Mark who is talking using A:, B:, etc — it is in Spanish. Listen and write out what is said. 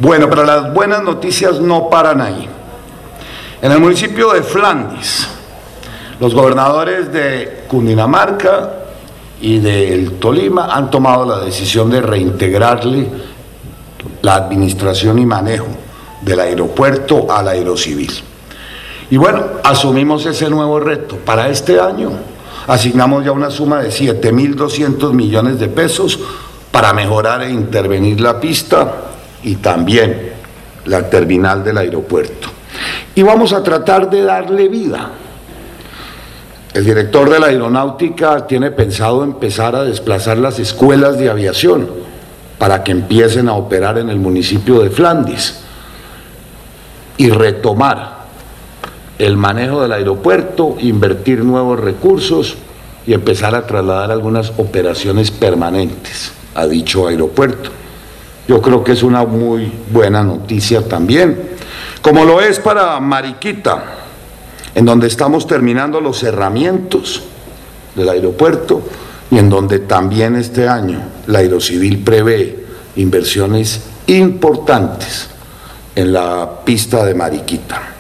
A: Bueno, pero las buenas noticias no paran ahí. En el municipio de Flandes, los gobernadores de Cundinamarca y del Tolima han tomado la decisión de reintegrarle la administración y manejo del aeropuerto al Aerocivil. Y bueno, asumimos ese nuevo reto. Para este año asignamos ya una suma de 7.200 millones de pesos para mejorar e intervenir la pista y también la terminal del aeropuerto. Y vamos a tratar de darle vida. El director de la aeronáutica tiene pensado empezar a desplazar las escuelas de aviación para que empiecen a operar en el municipio de Flandes y retomar el manejo del aeropuerto, invertir nuevos recursos y empezar a trasladar algunas operaciones permanentes a dicho aeropuerto. Yo creo que es una muy buena noticia también, como lo es para Mariquita, en donde estamos terminando los cerramientos del aeropuerto y en donde también este año la Aerocivil prevé inversiones importantes en la pista de Mariquita.